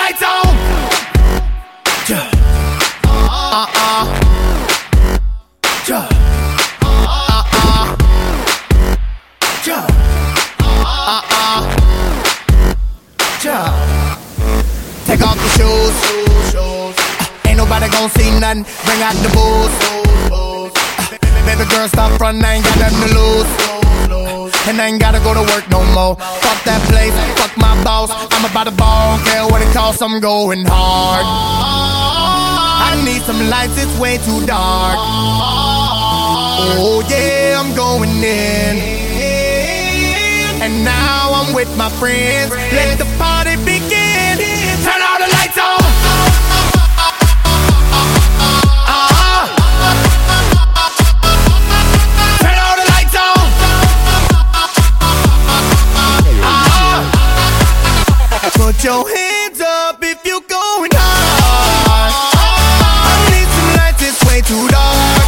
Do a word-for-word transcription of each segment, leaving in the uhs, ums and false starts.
lights on. Yeah. Uh-uh. Yeah. Uh-uh. Yeah. Uh-uh. Yeah. Take off the shoes. Uh, ain't nobody gon' see nothing. Bring out the booze. Uh, baby girl, stop frontin', I ain't got nothing to lose. And I ain't gotta go to work no more. Fuck that place, fuck my boss. I'm about to ball, don't care what it costs, I'm going hard. I need some lights, it's way too dark. Oh yeah, I'm going in. And now I'm with my friends. Let the party begin. Turn all the lights on. Put your hands up if you're going hard. I need some lights, it's way too dark.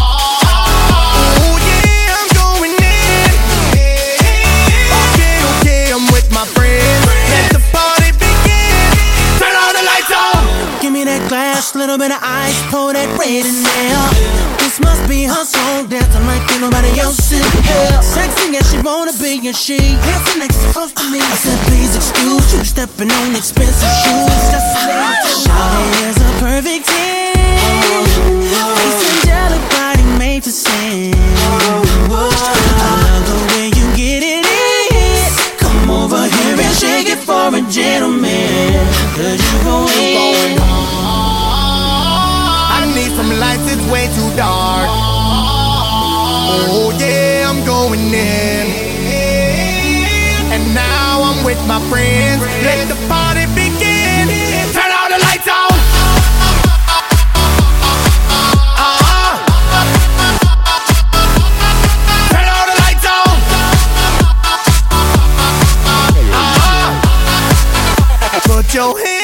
Oh yeah, I'm going in. Okay, okay, I'm with my friends. Let the party begin. Turn all the lights on. Give me that glass, little bit of ice, pour that red in there. This must be her song, dancing like ain't nobody else in here. Sexy as she wanna be, and she dancing next to close to me. I said, please excuse you, stepping on expensive shoes. Just Shawty is a perfect ten. Face angelic, body made to sin. I love the way you get it in. Come over here and shake it for a gentleman. Cause you go in. I need some lights, it's way too dark. Oh yeah, I'm going in. And now I'm with my friends. Let the party begin. Turn all the lights on. Uh-uh. Turn all the lights on. Uh-uh. Put your hands